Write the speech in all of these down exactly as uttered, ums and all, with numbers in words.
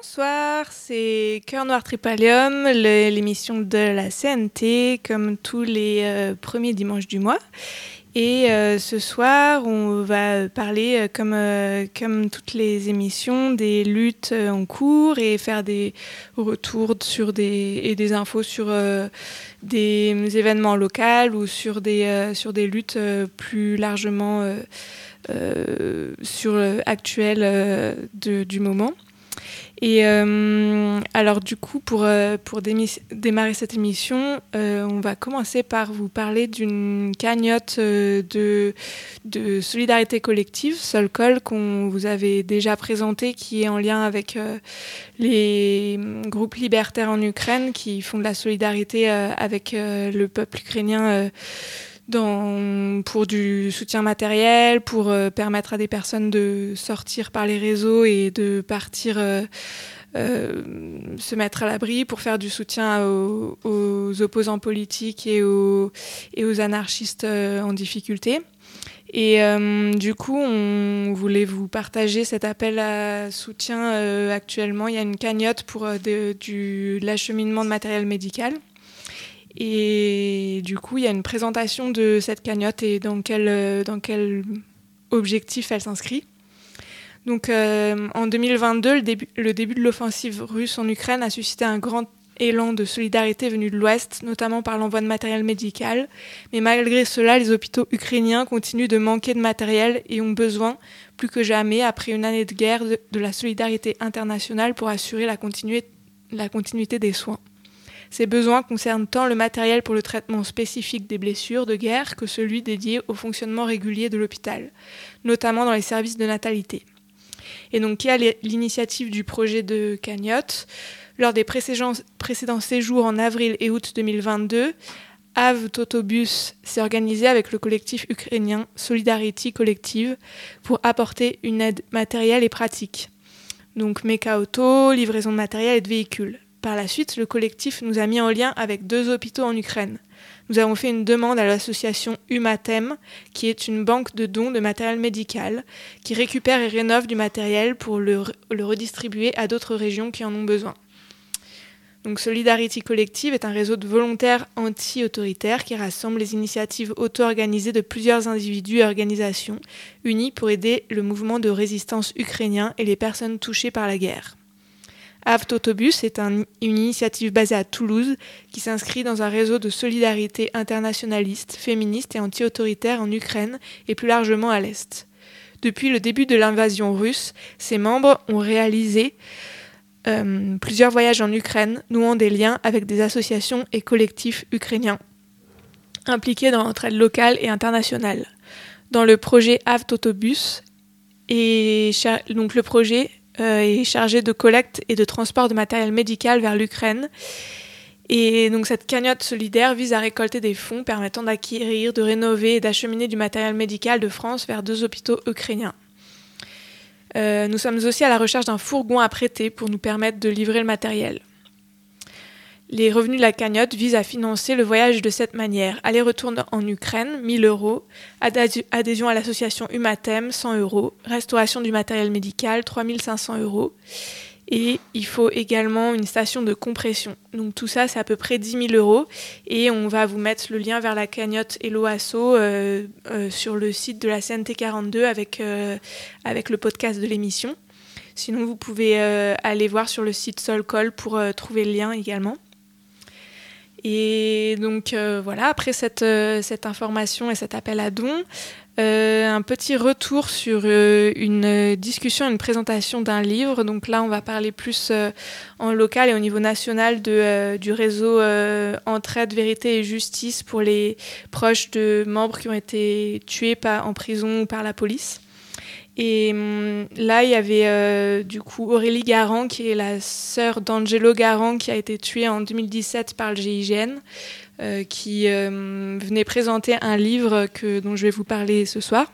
Bonsoir, c'est Cœur Noir Tripalium, le- l'émission de la C N T, comme tous les euh, premiers dimanches du mois. Et euh, ce soir, on va parler, euh, comme, euh, comme toutes les émissions, des luttes euh, en cours et faire des retours sur des, et des infos sur euh, des événements locaux ou sur des, euh, sur des luttes euh, plus largement euh, euh, sur, euh, actuelles euh, de, du moment. Et euh, alors du coup, pour, euh, pour démi- démarrer cette émission, euh, on va commencer par vous parler d'une cagnotte euh, de, de solidarité collective, Solcol, qu'on vous avait déjà présentée, qui est en lien avec euh, les groupes libertaires en Ukraine qui font de la solidarité euh, avec euh, le peuple ukrainien euh, Dans, pour du soutien matériel, pour euh, permettre à des personnes de sortir par les réseaux et de partir euh, euh, se mettre à l'abri, pour faire du soutien aux, aux opposants politiques et aux, et aux anarchistes euh, en difficulté. Et euh, du coup, on voulait vous partager cet appel à soutien. Euh, actuellement, il y a une cagnotte pour euh, de, du, de l'acheminement de matériel médical. Et du coup, il y a une présentation de cette cagnotte et dans quel, dans quel objectif elle s'inscrit. Donc, euh, en deux mille vingt-deux, le début, le début de l'offensive russe en Ukraine a suscité un grand élan de solidarité venu de l'Ouest, notamment par l'envoi de matériel médical. Mais malgré cela, les hôpitaux ukrainiens continuent de manquer de matériel et ont besoin, plus que jamais, après une année de guerre, de, de la solidarité internationale pour assurer la, continu- la continuité des soins. Ces besoins concernent tant le matériel pour le traitement spécifique des blessures de guerre que celui dédié au fonctionnement régulier de l'hôpital, notamment dans les services de natalité. Et donc, qui a l'initiative du projet de cagnotte ? Lors des précédents, précédents séjours en avril et août deux mille vingt-deux, Av Totobus s'est organisé avec le collectif ukrainien Solidarity Collective pour apporter une aide matérielle et pratique. Donc, méca auto, livraison de matériel et de véhicules. Par la suite, le collectif nous a mis en lien avec deux hôpitaux en Ukraine. Nous avons fait une demande à l'association Humatem, qui est une banque de dons de matériel médical, qui récupère et rénove du matériel pour le, le redistribuer à d'autres régions qui en ont besoin. Donc, Solidarity Collective est un réseau de volontaires anti-autoritaires qui rassemble les initiatives auto-organisées de plusieurs individus et organisations unis pour aider le mouvement de résistance ukrainien et les personnes touchées par la guerre. Av Totobus est un, une initiative basée à Toulouse qui s'inscrit dans un réseau de solidarité internationaliste, féministe et anti-autoritaire en Ukraine et plus largement à l'Est. Depuis le début de l'invasion russe, ses membres ont réalisé euh, plusieurs voyages en Ukraine, nouant des liens avec des associations et collectifs ukrainiens impliqués dans l'entraide locale et internationale. Dans le projet Av Totobus, et char- donc le projet Euh, est chargé de collecte et de transport de matériel médical vers l'Ukraine. Et donc cette cagnotte solidaire vise à récolter des fonds permettant d'acquérir, de rénover et d'acheminer du matériel médical de France vers deux hôpitaux ukrainiens. Euh, nous sommes aussi à la recherche d'un fourgon à prêter pour nous permettre de livrer le matériel. Les revenus de la cagnotte visent à financer le voyage de cette manière. Aller-retour en Ukraine, mille euros. Adhésion à l'association Humatem, cent euros. Restauration du matériel médical, trois mille cinq cents euros. Et il faut également une station de compression. Donc tout ça, c'est à peu près dix mille euros. Et on va vous mettre le lien vers la cagnotte Hello Asso euh, euh, sur le site de la C N T quarante-deux avec, euh, avec le podcast de l'émission. Sinon, vous pouvez euh, aller voir sur le site Solcol pour euh, trouver le lien également. Et donc euh, voilà, après cette, euh, cette information et cet appel à dons, euh, un petit retour sur euh, une discussion, une présentation d'un livre. Donc là, on va parler plus euh, en local et au niveau national de, euh, du réseau euh, Entraide, Vérité et Justice pour les proches de membres qui ont été tués par, en prison ou par la police. Et hum, là, il y avait euh, du coup Aurélie Garand, qui est la sœur d'Angelo Garand, qui a été tuée en deux mille dix-sept par le G I G N, euh, qui euh, venait présenter un livre que, dont je vais vous parler ce soir.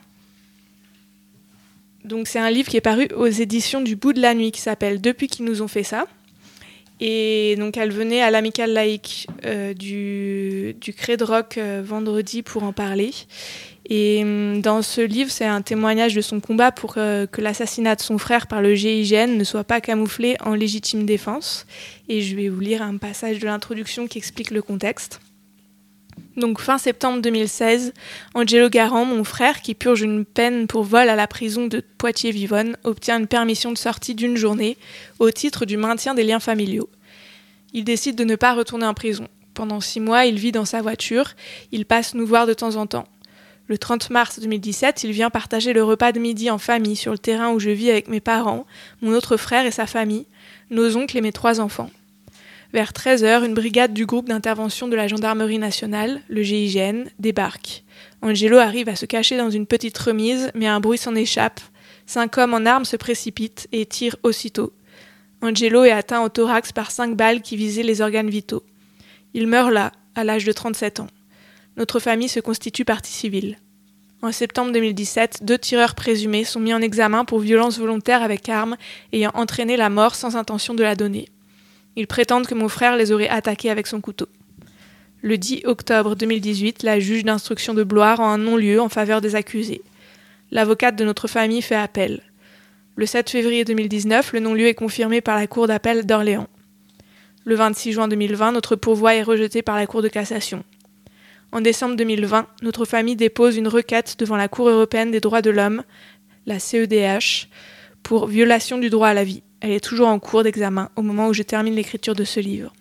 Donc c'est un livre qui est paru aux éditions du Bout de la Nuit, qui s'appelle « Depuis qu'ils nous ont fait ça ». Et donc elle venait à l'amicale laïque euh, du, du Cré de Roc euh, vendredi pour en parler. Et dans ce livre, c'est un témoignage de son combat pour euh, que l'assassinat de son frère par le G I G N ne soit pas camouflé en légitime défense. Et je vais vous lire un passage de l'introduction qui explique le contexte. Donc fin septembre deux mille seize, Angelo Garand, mon frère, qui purge une peine pour vol à la prison de Poitiers-Vivonne, obtient une permission de sortie d'une journée au titre du maintien des liens familiaux. Il décide de ne pas retourner en prison. Pendant six mois, il vit dans sa voiture. Il passe nous voir de temps en temps. Le trente mars deux mille dix-sept, il vient partager le repas de midi en famille sur le terrain où je vis avec mes parents, mon autre frère et sa famille, nos oncles et mes trois enfants. Vers treize heures, une brigade du groupe d'intervention de la gendarmerie nationale, le G I G N, débarque. Angelo arrive à se cacher dans une petite remise, mais un bruit s'en échappe. Cinq hommes en armes se précipitent et tirent aussitôt. Angelo est atteint au thorax par cinq balles qui visaient les organes vitaux. Il meurt là, à l'âge de trente-sept ans. Notre famille se constitue partie civile. En septembre deux mille dix-sept, deux tireurs présumés sont mis en examen pour violence volontaire avec arme ayant entraîné la mort sans intention de la donner. Ils prétendent que mon frère les aurait attaqués avec son couteau. Le dix octobre deux mille dix-huit, la juge d'instruction de Blois rend un non-lieu en faveur des accusés. L'avocate de notre famille fait appel. Le sept février deux mille dix-neuf, le non-lieu est confirmé par la Cour d'appel d'Orléans. Le vingt-six juin deux mille vingt, notre pourvoi est rejeté par la Cour de cassation. En décembre deux mille vingt, notre famille dépose une requête devant la Cour européenne des droits de l'homme, la C E D H, pour violation du droit à la vie. Elle est toujours en cours d'examen au moment où je termine l'écriture de ce livre.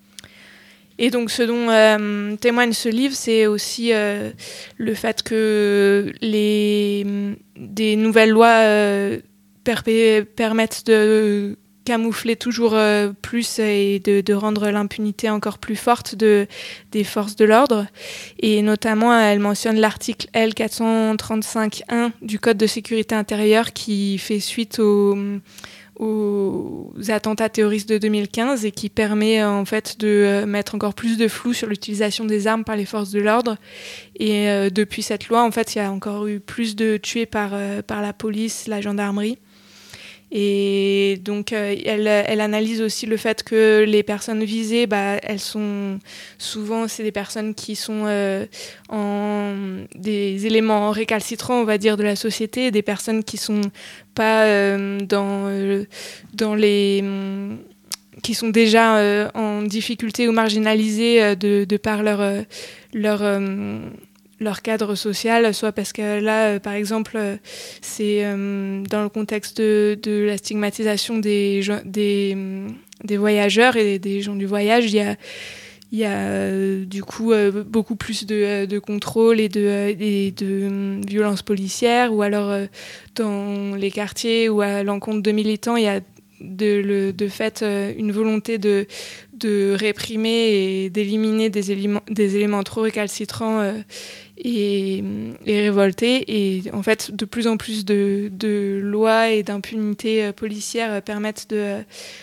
Et donc ce dont euh, témoigne ce livre, c'est aussi euh, le fait que les, des nouvelles lois euh, perpé- permettent de camoufler toujours euh, plus et de, de rendre l'impunité encore plus forte de, des forces de l'ordre. Et notamment, elle mentionne l'article L quatre cent trente-cinq un du Code de sécurité intérieure qui fait suite au... aux attentats terroristes de deux mille quinze et qui permet en fait de mettre encore plus de flou sur l'utilisation des armes par les forces de l'ordre. Et euh, depuis cette loi, en fait, il y a encore eu plus de tués par, euh, par la police, la gendarmerie. Et donc, euh, elle, elle analyse aussi le fait que les personnes visées, bah, elles sont souvent, c'est des personnes qui sont euh, en, des éléments récalcitrants, on va dire, de la société, des personnes qui sont pas euh, dans, euh, dans les... qui sont déjà euh, en difficulté ou marginalisées euh, de, de par leur... Euh, leur euh, leur cadre social, soit parce que là, euh, par exemple, euh, c'est euh, dans le contexte de, de la stigmatisation des, des, des voyageurs et des gens du voyage, il y a, il y a euh, du coup euh, beaucoup plus de, de contrôle et de, et de euh, violences policières, ou alors euh, dans les quartiers ou à l'encontre de militants, il y a de, le, de fait euh, une volonté de, de réprimer et d'éliminer des éléments, des éléments trop récalcitrants euh, et, et révoltés. Et en fait, de plus en plus de, de lois et d'impunité euh, policière euh, permettent de,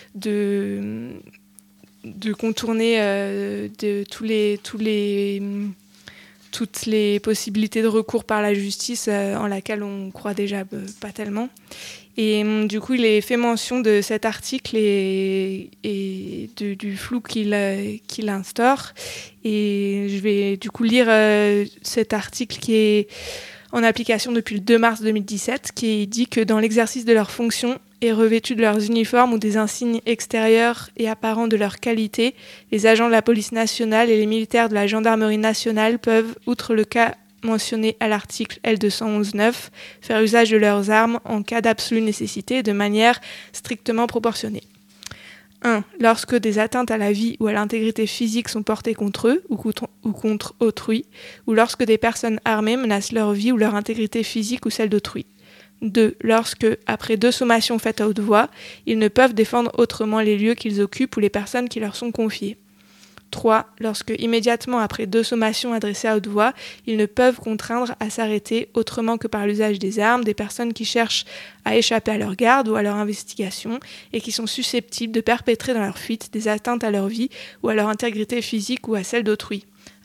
de, de contourner euh, de tous les, tous les, toutes les possibilités de recours par la justice euh, en laquelle on croit déjà euh, pas tellement. Et du coup, il est fait mention de cet article et, et de, du flou qu'il, qu'il instaure. Et je vais du coup lire euh, cet article qui est en application depuis le deux mars deux mille dix-sept, qui dit que dans l'exercice de leurs fonctions et revêtus de leurs uniformes ou des insignes extérieurs et apparents de leur qualité, les agents de la police nationale et les militaires de la gendarmerie nationale peuvent, outre le cas mentionnés à l'article L deux cent onze neuf, faire usage de leurs armes en cas d'absolue nécessité de manière strictement proportionnée. un. Lorsque des atteintes à la vie ou à l'intégrité physique sont portées contre eux ou contre, ou contre autrui, ou lorsque des personnes armées menacent leur vie ou leur intégrité physique ou celle d'autrui. deux. Lorsque, après deux sommations faites à haute voix, ils ne peuvent défendre autrement les lieux qu'ils occupent ou les personnes qui leur sont confiées. trois. Lorsque, immédiatement après deux sommations adressées à haute voix, ils ne peuvent contraindre à s'arrêter autrement que par l'usage des armes des personnes qui cherchent à échapper à leur garde ou à leur investigation et qui sont susceptibles de perpétrer dans leur fuite des atteintes à leur vie ou à leur intégrité physique ou à celle d'autrui,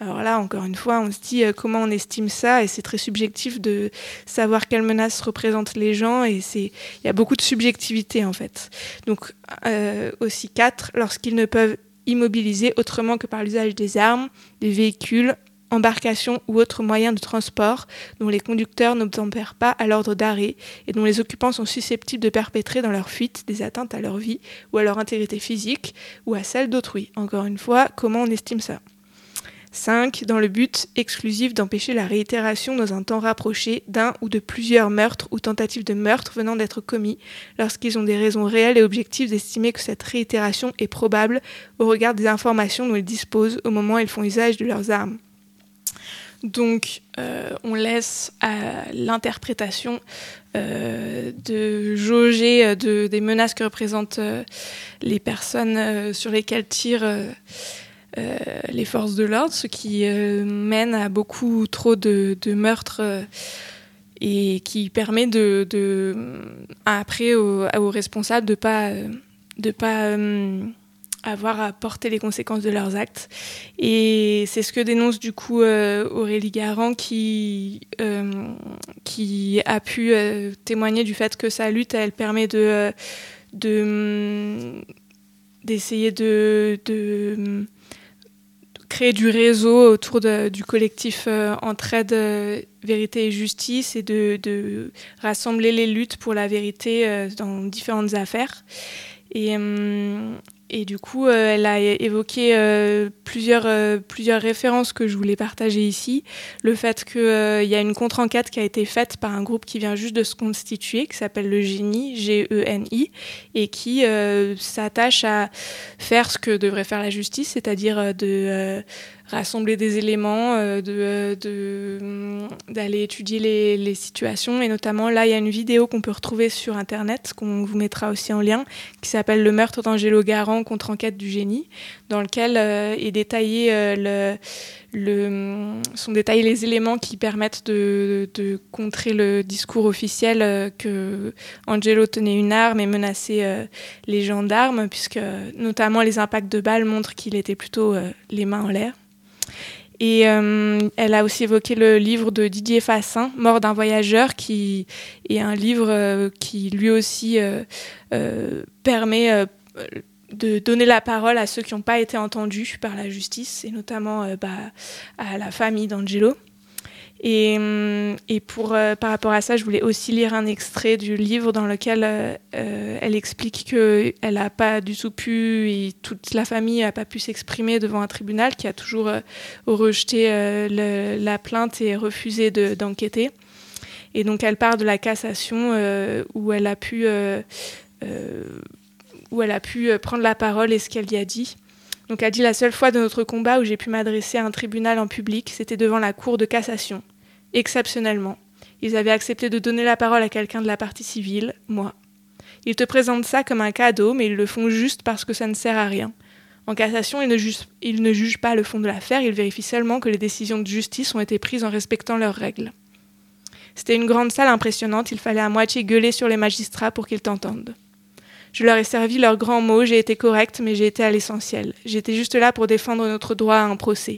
Alors là, encore une fois, on se dit euh, comment on estime ça, et c'est très subjectif de savoir quelles menaces représentent les gens, et c'est, il y a beaucoup de subjectivité en fait. Donc euh, aussi quatre, lorsqu'ils ne peuvent immobiliser autrement que par l'usage des armes, des véhicules, embarcations ou autres moyens de transport dont les conducteurs n'obtempèrent pas à l'ordre d'arrêt et dont les occupants sont susceptibles de perpétrer dans leur fuite des atteintes à leur vie ou à leur intégrité physique ou à celle d'autrui. Encore une fois, comment on estime ça ? cinq. Dans le but exclusif d'empêcher la réitération dans un temps rapproché d'un ou de plusieurs meurtres ou tentatives de meurtre venant d'être commis lorsqu'ils ont des raisons réelles et objectives d'estimer que cette réitération est probable au regard des informations dont ils disposent au moment où ils font usage de leurs armes. Donc, euh, on laisse à l'interprétation euh, de jauger de, des menaces que représentent euh, les personnes euh, sur lesquelles tirent euh, euh, les forces de l'ordre, ce qui euh, mène à beaucoup trop de, de meurtres euh, et qui permet de, de, après aux, aux responsables de ne pas, de pas euh, avoir à porter les conséquences de leurs actes. Et c'est ce que dénonce du coup euh, Aurélie Garand qui, euh, qui a pu euh, témoigner du fait que sa lutte, elle permet de, euh, de, d'essayer de, de créer du réseau autour de, du collectif euh, Entraide, euh, Vérité et Justice, et de, de rassembler les luttes pour la vérité euh, dans différentes affaires. Et, euh, et du coup, euh, elle a évoqué euh, plusieurs, euh, plusieurs références que je voulais partager ici. Le fait qu'il euh, y a une contre-enquête qui a été faite par un groupe qui vient juste de se constituer, qui s'appelle le Génie, G E N I, et qui euh, s'attache à faire ce que devrait faire la justice, c'est-à-dire de euh, rassembler des éléments, euh, de, de, d'aller étudier les, les situations. Et notamment, là, il y a une vidéo qu'on peut retrouver sur Internet, qu'on vous mettra aussi en lien, qui s'appelle « Le meurtre d'Angelo Garand, contre-enquête du Génie », dans lequel euh, est détaillé, euh, le, le, sont détaillés les éléments qui permettent de, de contrer le discours officiel euh, que Angelo tenait une arme et menaçait euh, les gendarmes, puisque notamment les impacts de balles montrent qu'il était plutôt euh, les mains en l'air. Et euh, elle a aussi évoqué le livre de Didier Fassin, Mort d'un voyageur, qui est un livre euh, qui lui aussi euh, euh, permet euh, de donner la parole à ceux qui n'ont pas été entendus par la justice, et notamment euh, bah, à la famille d'Angelo. Et, et pour, euh, par rapport à ça, je voulais aussi lire un extrait du livre dans lequel euh, euh, elle explique qu'elle n'a pas du tout pu, et toute la famille n'a pas pu s'exprimer devant un tribunal qui a toujours euh, rejeté euh, le, la plainte et refusé de, d'enquêter. Et donc elle part de la cassation euh, où elle a pu, euh, euh, où elle a pu prendre la parole et ce qu'elle y a dit. Donc elle dit « La seule fois de notre combat où j'ai pu m'adresser à un tribunal en public, c'était devant la cour de cassation. Exceptionnellement, ils avaient accepté de donner la parole à quelqu'un de la partie civile, moi. Ils te présentent ça comme un cadeau, mais ils le font juste parce que ça ne sert à rien. En cassation, ils ne jugent, ils ne jugent pas le fond de l'affaire, ils vérifient seulement que les décisions de justice ont été prises en respectant leurs règles. C'était une grande salle impressionnante, il fallait à moitié gueuler sur les magistrats pour qu'ils t'entendent. Je leur ai servi leurs grands mots, j'ai été correcte, mais j'ai été à l'essentiel. J'étais juste là pour défendre notre droit à un procès.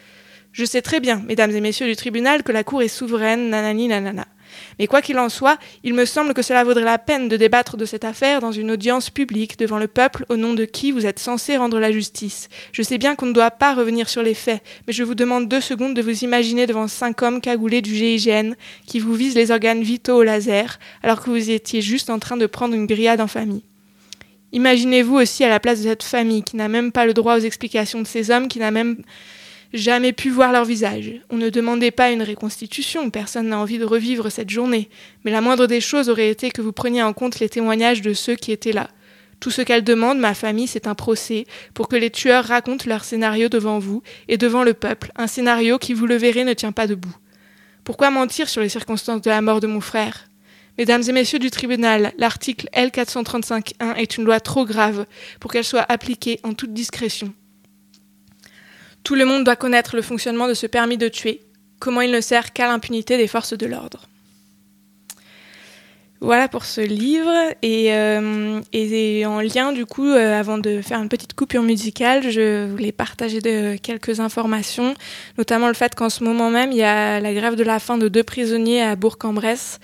Je sais très bien, mesdames et messieurs du tribunal, que la cour est souveraine, nanani nanana. Mais quoi qu'il en soit, il me semble que cela vaudrait la peine de débattre de cette affaire dans une audience publique devant le peuple au nom de qui vous êtes censé rendre la justice. Je sais bien qu'on ne doit pas revenir sur les faits, mais je vous demande deux secondes de vous imaginer devant cinq hommes cagoulés du G I G N qui vous visent les organes vitaux au laser alors que vous étiez juste en train de prendre une grillade en famille. Imaginez-vous aussi à la place de cette famille qui n'a même pas le droit aux explications de ces hommes, qui n'a même jamais pu voir leur visage. On ne demandait pas une reconstitution, personne n'a envie de revivre cette journée, mais la moindre des choses aurait été que vous preniez en compte les témoignages de ceux qui étaient là. Tout ce qu'elle demande, ma famille, c'est un procès pour que les tueurs racontent leur scénario devant vous et devant le peuple, un scénario qui, vous le verrez, ne tient pas debout. Pourquoi mentir sur les circonstances de la mort de mon frère ? Mesdames et messieurs du tribunal, l'article L quatre cent trente-cinq un est une loi trop grave pour qu'elle soit appliquée en toute discrétion. Tout le monde doit connaître le fonctionnement de ce permis de tuer, comment il ne sert qu'à l'impunité des forces de l'ordre. Voilà pour ce livre. Et, euh, et en lien, du coup, euh, avant de faire une petite coupure musicale, je voulais partager de, quelques informations, notamment le fait qu'en ce moment même, il y a la grève de la faim de deux prisonniers à Bourg-en-Bresse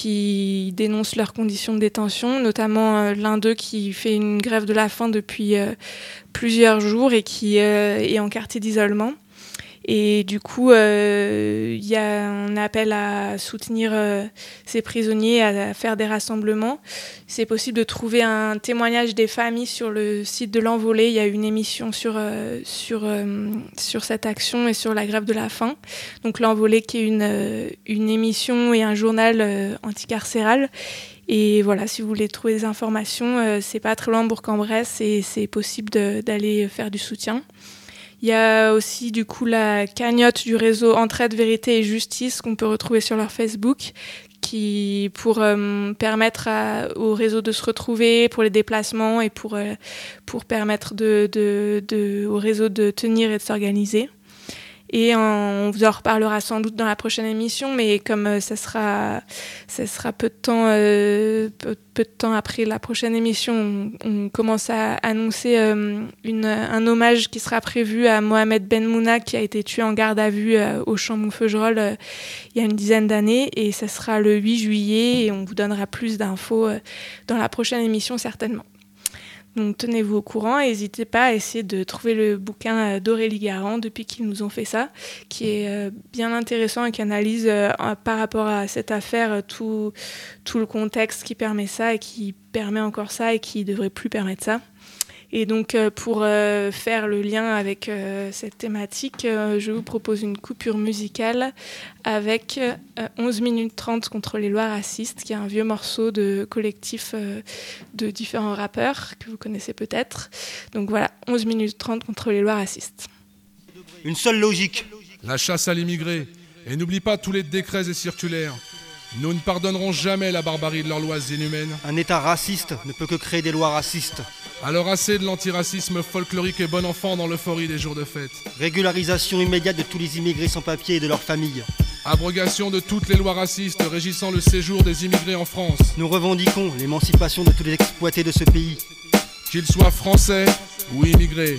qui dénoncent leurs conditions de détention, notamment euh, l'un d'eux qui fait une grève de la faim depuis euh, plusieurs jours et qui euh, est en quartier d'isolement. Et du coup, euh, y a un appel à soutenir euh, ces prisonniers, à, à faire des rassemblements. C'est possible de trouver un témoignage des familles sur le site de l'Envolée. Il y a une émission sur, euh, sur, euh, sur cette action et sur la grève de la faim. Donc l'Envolée qui est une, euh, une émission et un journal euh, anticarcéral. Et voilà, si vous voulez trouver des informations, euh, c'est pas très loin de Bourg-en-Bresse et c'est possible de, d'aller faire du soutien. Il y a aussi du coup la cagnotte du réseau Entraide, Vérité et Justice qu'on peut retrouver sur leur Facebook, qui pour euh, permettre à, au réseau de se retrouver pour les déplacements et pour, euh, pour permettre de, de, de, au réseau de tenir et de s'organiser. Et on vous en reparlera sans doute dans la prochaine émission, mais comme euh, ça sera, ça sera peu de temps, euh, peu, peu de temps après la prochaine émission, on, on commence à annoncer euh, une, un hommage qui sera prévu à Mohamed Ben Mouna, qui a été tué en garde à vue euh, au champ Montfeugerolles euh, il y a une dizaine d'années, et ça sera le huit juillet, et on vous donnera plus d'infos euh, dans la prochaine émission certainement. Donc tenez-vous au courant et n'hésitez pas à essayer de trouver le bouquin d'Aurélie Garand depuis qu'ils nous ont fait ça, qui est bien intéressant et qui analyse euh, par rapport à cette affaire tout, tout le contexte qui permet ça et qui permet encore ça et qui ne devrait plus permettre ça. Et donc euh, pour euh, faire le lien avec euh, cette thématique, euh, je vous propose une coupure musicale avec euh, onze minutes trente contre les lois racistes, qui est un vieux morceau de collectif euh, de différents rappeurs que vous connaissez peut-être. Donc voilà, onze minutes trente contre les lois racistes. Une seule logique. La chasse à l'immigré. Et n'oublie pas tous les décrets et circulaires. Nous ne pardonnerons jamais la barbarie de leurs lois inhumaines. Un État raciste ne peut que créer des lois racistes. Alors assez de l'antiracisme folklorique et bon enfant dans l'euphorie des jours de fête. Régularisation immédiate de tous les immigrés sans papier et de leurs familles. Abrogation de toutes les lois racistes régissant le séjour des immigrés en France. Nous revendiquons l'émancipation de tous les exploités de ce pays. Qu'ils soient français ou immigrés.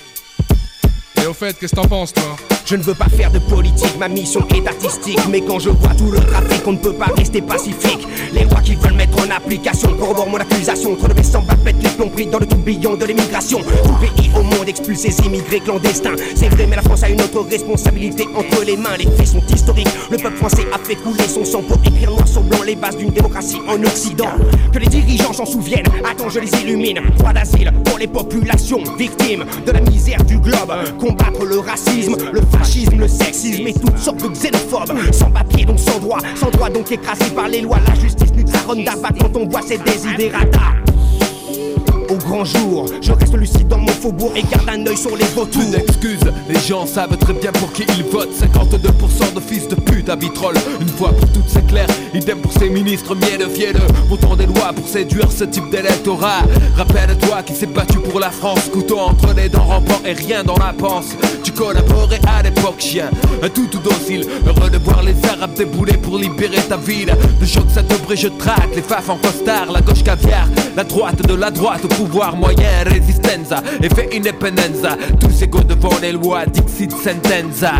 Et au fait, qu'est-ce que t'en penses, toi ? Je ne veux pas faire de politique, ma mission est artistique. Mais quand je vois tout le trafic, on ne peut pas rester pacifique. Les lois qu'ils veulent mettre en application corroborent mon accusation. Trop de vaissants pètent les plombs pris dans le tourbillon de l'immigration. Tout pays au monde expulse ces immigrés clandestins. C'est vrai, mais la France a une autre responsabilité entre les mains. Les faits sont historiques, le peuple français a fait couler son sang pour écrire noir sur blanc les bases d'une démocratie en Occident. Que les dirigeants s'en souviennent, attends je les illumine. Droit d'asile pour les populations victimes de la misère du globe. Combattre le racisme, le fascisme, le sexisme et toutes sortes de xénophobes. Sans papier donc sans droit, sans droit donc écrasé par les lois. La justice nous saronne d'abat quand on voit ces désidératas. Au grand jour, je reste lucide dans mon faubourg et garde un œil sur les vautours. Plus d'excuses, les gens savent très bien pour qui ils votent. Cinquante-deux pour cent de fils de pute à vitrolles. Une fois pour toutes c'est clair, idem pour ces ministres mielleux fielleux. Votant des lois pour séduire ce type d'électorat. Rappelle-toi qui s'est battu pour la France, couteau entre les dents rampant et rien dans la panse. Tu collaborais à l'époque chien, un tout tout docile. Heureux de voir les arabes débouler pour libérer ta ville. De choc ça te brille, je traque les faf en costard. La gauche caviar, la droite de la droite. Pouvoir moyen, résistenza, effet independenza. Tous égaux devant les lois, dixit sentenza.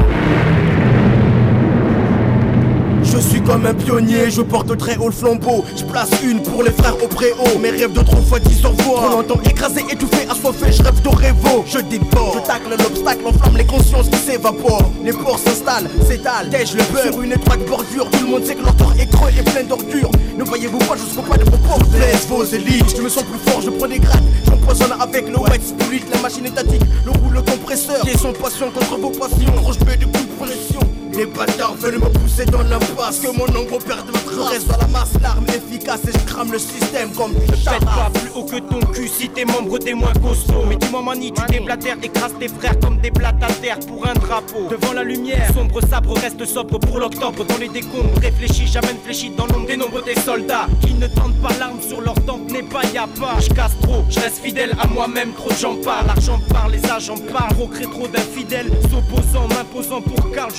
Je suis comme un pionnier, je porte très haut le flambeau. Je place une pour les frères au préau. Mes rêves de trop fois dix au revoir. Trop longtemps écrasé, étouffé, assoiffé, je rêve de révo. Je dévore, je tacle l'obstacle, enflamme les consciences qui s'évaporent. Les porcs s'installent, s'étalent, tèche le beurre. Sur une étroite bordure, tout le monde sait que leur corps est creux et plein d'ordures. Ne voyez-vous pas, je serai pas de vos pauvres. Blesse vos élites, je me sens plus fort, je prends des grattes. J'empoisonne avec le wet spirit, la machine étatique, le rouleau compresseur. Qui est son passion contre vos passions, gros je mets des coups de pression. Les bâtards veulent me pousser dans l'impasse. Que mon ombre perde ma trace. Je reste dans la masse, l'arme efficace et je crame le système comme ne pète pas plus haut que ton cul si t'es membre t'es moins costaud. Mais dis-moi mani, tu déblatères, écrases tes frères comme des blattes à terre pour un drapeau. Devant la lumière, sombre sabre reste sobre pour l'octobre. Dans les décombres, réfléchis, j'amène fléchi dans l'ombre des nombres des soldats qui ne tentent pas l'arme sur leur tempe, n'est pas y'a pas. Je casse trop, je reste fidèle à moi-même, trop de gens parlent. L'argent parle, les agents parlent, trop crée trop d'infidèles. S'opposant, m'imposant pour Karl, je reste fidèle.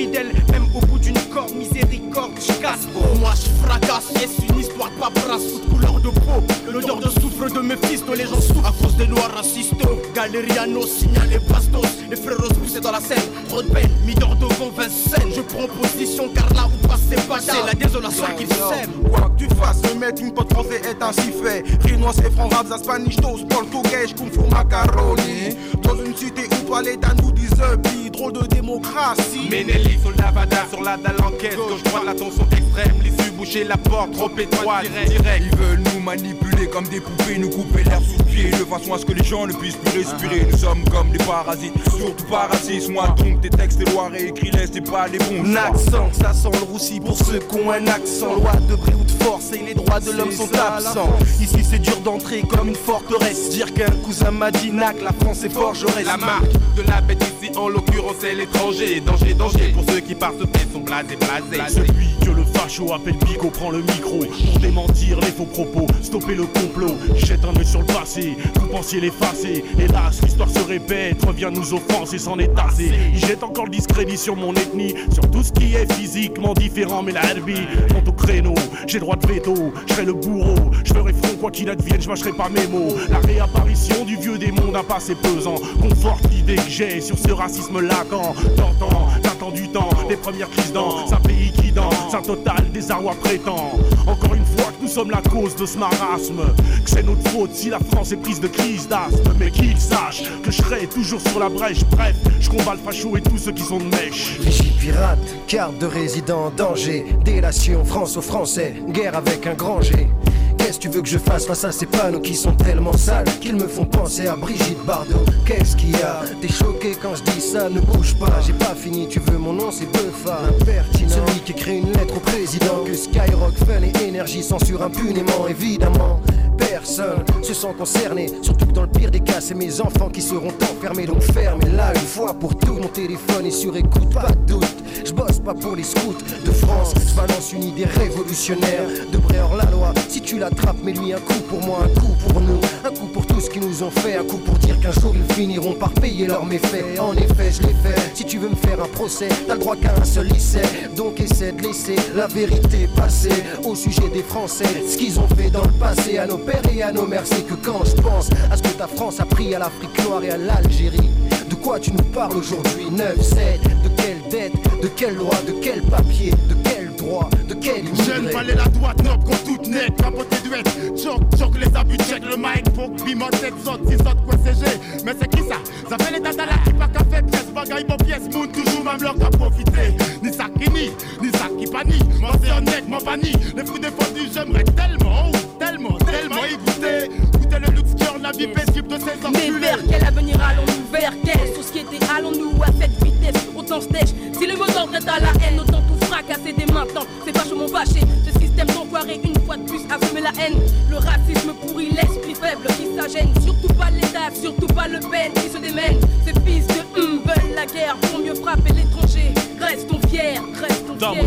fidèle, même au bout d'une corde, miséricorde, j'casse. Pour moi je fracasse, yes, une histoire de paperasse, toute couleur de peau. L'odeur de soufre de Mephisto, les gens souffrent à cause des noirs racistes. Galériano, signalé bastos, les frérots poussés dans la scène. Trop de peine, Midor de Vincennes. Je prends position car là où passe c'est pas c'est la désolation qui sème. Quoi que tu fasses, le mettre une pote français est ainsi fait. Rinois, c'est franc, rap, spanish, toast, portugais, kung fu, macaroni. Dans une cité où parler d'un nous disent drôle de démocratie. Ménéli sur le Lavada, sur la dalle enquête. Gauche droite, la tension extrême. L'issue boucher la porte, trop étroite, direct. Ils veulent nous manipuler comme des poupées, nous couper l'air sous le pied, de façon à ce que les gens ne puissent plus respirer. Nous sommes comme des parasites, surtout pas racistes. Moi donc tes textes, tes lois réécris-les, c'est pas les bons. Un accent, ça sent le roussi pour ceux qui ont un accent. Loi de prix ou de force et les droits de l'homme sont absents. Ici c'est dur d'entrer comme une forteresse. Dire qu'un cousin m'a dit nac, la France est forgeresse. La marque de la bête ici en l'occurrence c'est l'étranger. Danger, danger pour ceux qui par ce fait sont blasés, blasés. Celui que le facho appelle Bigot prend le micro pour démentir les faux propos, stopper le complot. Jette un œil sur le passé, vous pensiez l'effacer. Hélas, l'histoire se répète, revient nous offenser, s'en est assez. Il jette encore le discrédit sur mon ethnie, sur tout ce qui est physiquement différent. Mais la Herbie monte au créneau, j'ai droit de veto, je serai le bourreau. Je ferai front quoi qu'il advienne, je mâcherai pas mes mots. La réapparition du vieux démon d'un passé pesant conforte l'idée que j'ai sur ce racisme latent. T'entends, t'attends du temps, les premières crises dans un pays qui danse, un total désarroi prétend. Encore une fois que nous sommes la cause de ce marasme, que c'est notre faute si la France est prise de crise d'asthme. Mais qu'ils sachent que je serai toujours sur la brèche. Bref, je combats le facho et tous ceux qui sont de mèche. Vigie pirate, carte de résident en danger. Délation France aux Français, guerre avec un grand G. Qu'est-ce que tu veux que je fasse face à ces panneaux qui sont tellement sales qu'ils me font penser à Brigitte Bardot? Qu'est-ce qu'il y a? T'es choqué quand je dis ça, ne bouge pas. J'ai pas fini, tu veux mon nom, c'est Beufa. Impertinent, celui qui écrit une lettre au président. Que Skyrock, Fun et Énergie censurent impunément, évidemment. Personne se sent concerné, surtout que dans le pire des cas c'est mes enfants qui seront enfermés. Donc fermez-la une fois pour tout, mon téléphone est sur écoute, pas de doute. Je bosse pas pour les scouts de France, je balance une idée révolutionnaire de Bréhor la loi, si tu l'attrapes mets-lui un coup pour moi, un coup pour nous, un coup pour tout ce qu'ils nous ont fait, un coup pour dire qu'un jour ils finiront par payer leurs méfaits. En effet je l'ai fait, si tu veux me faire un procès, t'as le droit qu'à un seul lycée. Donc essaie de laisser la vérité passer au sujet des Français, ce qu'ils ont fait dans le passé à nos pères et à nos mères. C'est que quand je pense à ce que ta France a pris à l'Afrique noire et à l'Algérie, de quoi tu nous parles aujourd'hui? neuf sept, de quelle dette, de quelle loi, de quel papier, de quel droit, de quel immigré? Jeune valait la droite, noble comme toute nette, capoté duette, choc, choc les abus, check le mic, pour bimot, tête, saute, six saute, quoi C G. Mais c'est qui ça? Ça fait les dadas qui pas qu'à faire pièce, bagaille, bon pièce, moun, toujours même l'heure qu'à profiter. Ni ça qui nie, ni ça qui panie, moi c'est honnête, moi banni. Les fruits défendus, j'aimerais tellement, tellement, tellement y goûter. Goûter le luxe cœur, la vie paisible de ces enculés. Mais vers quel avenir allons-nous? Vers quelle société allons-nous à cette vitesse? Autant stèche, si le mot d'ordre est à la haine, autant tout fracasser dès maintenant. C'est vachement vaché, ce système d'enfoiré une fois de plus a fumé la haine. Le racisme pourrit l'esprit faible qui s'agène. Surtout pas l'État, surtout pas le Pen qui se démène. Ces fils de hum veulent la guerre pour mieux frapper l'étranger. Restons fiers, restons fiers.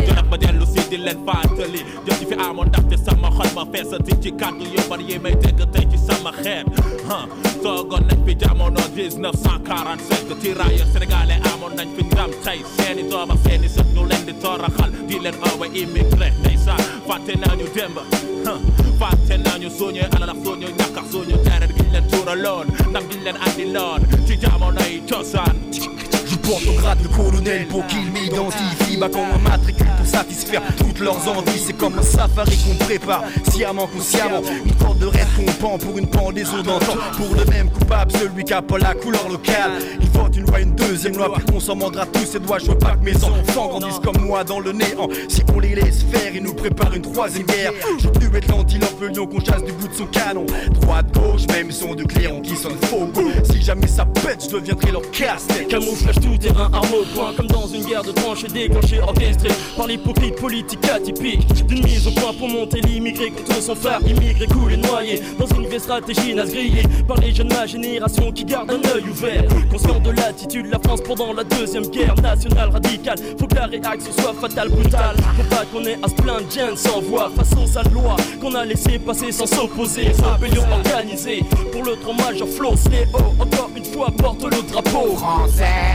dix-neuf cent quarante-sept tirailleurs sénégalais amoon nañ fi ndam tey seeni doom ak seeni sët ñu leen di toroxal di leen oowe immigré ndeysaan fàtte nañu démb fàtte nañu suñu alal ak suñu ñàkk ak suñu deret giñ leen tuuraloon ndam giñ leen andiloon ci jamonoy cosaan. Je porte au grade de colonel pour qu'ils m'identifient. Bah quand on matricule pour satisfaire toutes leurs envies. C'est comme un safari qu'on prépare, sciemment, consciemment. Une corde de rêve qu'on pend pour une pendaison d'antan. Pour le même coupable, celui qui a pas la couleur locale. Il vote une loi, une deuxième loi, puis on s'en mandera tous ses doigts. Je veux pas que mes enfants grandissent comme moi dans le néant. Si on les laisse faire, ils nous préparent une troisième guerre. Je veux plus être l'antilope lion qu'on chasse du bout de son canon. Droite, gauche, même son de clairon qui sonne faux. Si jamais ça pète, je deviendrai leur casse-tête. Camouflage tout terrain, arme au point, comme dans une guerre de tranchées déclenchée, orchestrée par l'hypocrite politique atypique. D'une mise au point pour monter l'immigré contre son phare, immigré coulé noyé dans une vieille stratégie naze grillée par les jeunes de ma génération qui gardent un œil ouvert. Conscient de l'attitude de la France pendant la deuxième guerre nationale radicale, faut que la réaction soit fatale, brutale. Faut pas qu'on ait à se plaindre, gêne sans voix face aux sales lois qu'on a laissé passer sans s'opposer. Rébellion organisée pour le trop majeur flot, c'est haut, encore une fois porte le drapeau français.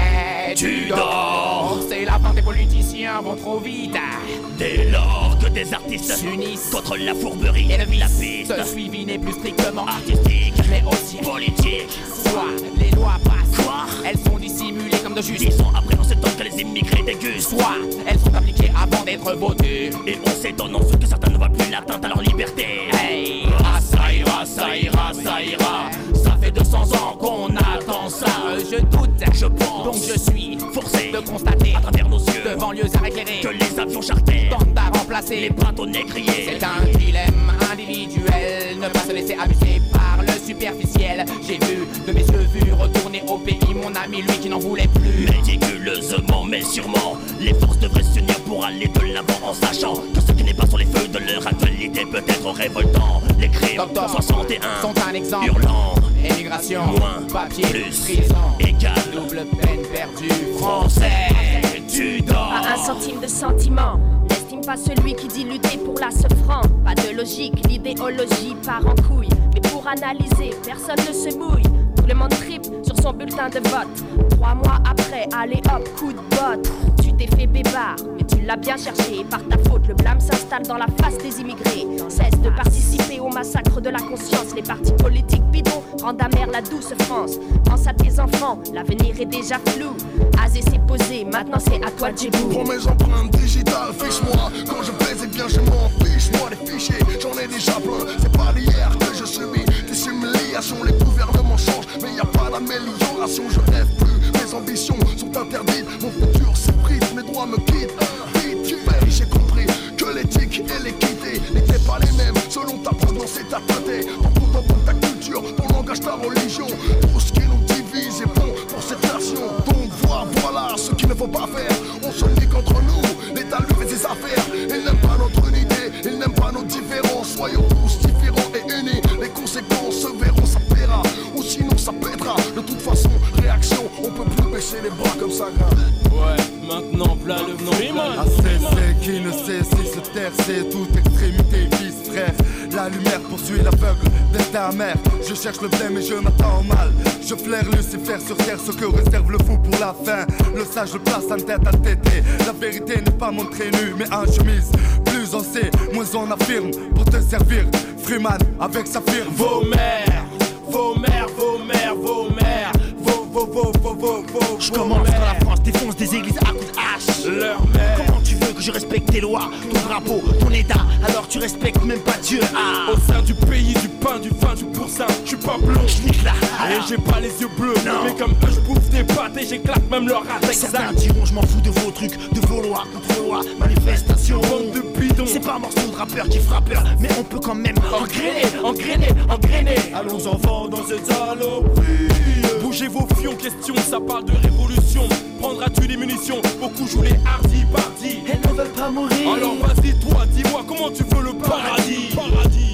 tu dors. C'est la fin des politiciens vont trop vite. Dès lors que des artistes s'unissent contre la fourberie et le vice, la piste, ce suivi n'est plus strictement artistique, mais aussi politique. Soit les lois passent, quoi, elles sont dissimulées comme de justice. Dix ans après, on s'étonne que les immigrés dégustent. Soit elles sont appliquées avant d'être votées, et on s'étonne en ce que certains ne voient plus l'atteinte à leur liberté. Hey, ah, ça ira, ça ira, ça ira. Ça fait deux cents ans qu'on attend ça. Euh, je doute, je pense, donc je suis forcé de constater à travers nos yeux, devant lieux à éclairer, que les avions chartés tentent à remplacer les bâtonnets grillés. C'est un dilemme individuel, ne pas se laisser abuser par le superficiel. J'ai vu de mes yeux vus retourner au pays mon ami, lui qui n'en voulait plus. Méticuleusement mais sûrement, les forces devraient s'unir pour aller de l'avant en sachant que ce qui n'est pas sur les feux de leur actualité peut être révoltant. Les crimes Docteur soixante et un sont un exemple hurlant. Émigration, moins, papier, plus, prison, égal, double peine perdue. Français, tu dors. Pas un centime de sentiment, n'estime pas celui qui dit lutter pour la ce franc. Pas de logique, l'idéologie part en couille. Mais pour analyser, personne ne se mouille. Tout le monde tripe sur son bulletin de vote. Trois mois après, allez hop, coup de botte. Tu t'es fait bébard, mais tu l'as bien cherché. Par ta faute, le blâme s'installe dans la face des immigrés. Cesse de participer au massacre de la conscience. Les partis politiques bidons rendent amère la douce France. Pense à tes enfants, l'avenir est déjà flou. Azé s'est posé, maintenant c'est à toi de djibou. Prends mes empreintes digitales, fiche-moi. Quand je baise, eh bien je m'en fiche. Moi les fichiers, j'en ai déjà plein. C'est pas d'hier que je subis des humiliations. Les gouvernements changent, mais y a pas d'amélioration. Je rêve plus, mes ambitions sont interdites. Mon futur s'effrite, mes droits me quittent. Vite, tu payes, j'ai compris que l'éthique et l'équité n'étaient pas les mêmes. Selon ta provenance et ta teinté, ton compte pour ta culture, ton langage, ta religion. Tout ce qui nous divise est bon pour cette nation. Donc voilà, voilà ce qu'il ne faut pas faire. On se lie contre nous, l'État lui fait ses affaires. Il n'aime pas notre unité, il n'aime pas nos différences. Soyons tous différents et unis. Les conséquences se verront, ça paiera. Ou sinon ça pètera. De toute façon, réaction, on peut plus baisser les bras comme ça, grave. Ouais, maintenant v'là le nom. À cesser qui ne sait si se taire, c'est toute extrémité vice, frère. La lumière poursuit l'aveugle, destin amer. Je cherche le blême et je m'attends au mal. Je flaire Lucifer sur terre, ce que réserve le fou pour la fin. Le sage le place en tête à tété. La vérité n'est pas montrée nue, mais en chemise. Plus on sait, moins on affirme. Pour te servir, Freeman avec sa firme. Vos mères, vos mères, vos mères, vos mères. Vos, vos, vos, vos, vos, je commence quand la France défonce des églises à coups de hache. Leur mère. Comment tu veux que je respecte tes lois, ton drapeau, ton état, alors tu respectes même pas Dieu. Ah. Au sein du pays, du pain, du vin, du pourcin, je suis pas blond. Je là. Et j'ai pas les yeux bleus. Non. Mais comme eux, je bouffe des pâtes et j'éclate même leur race. Certains diront, je m'en fous de vos trucs, de vos lois, contre lois, manifestations. Bande de bidons. C'est pas un morceau de rappeur qui fera peur, mais on peut quand même engrainer, engrainer, engrainer. Allons enfants dans cette saloperie. Bougez vos fions, question, ça parle de révolution. Prendras-tu les munitions? Beaucoup jouent les hardis partis. Elles ne veulent pas mourir. Alors vas-y toi, dis-moi comment tu veux le paradis. Paradis.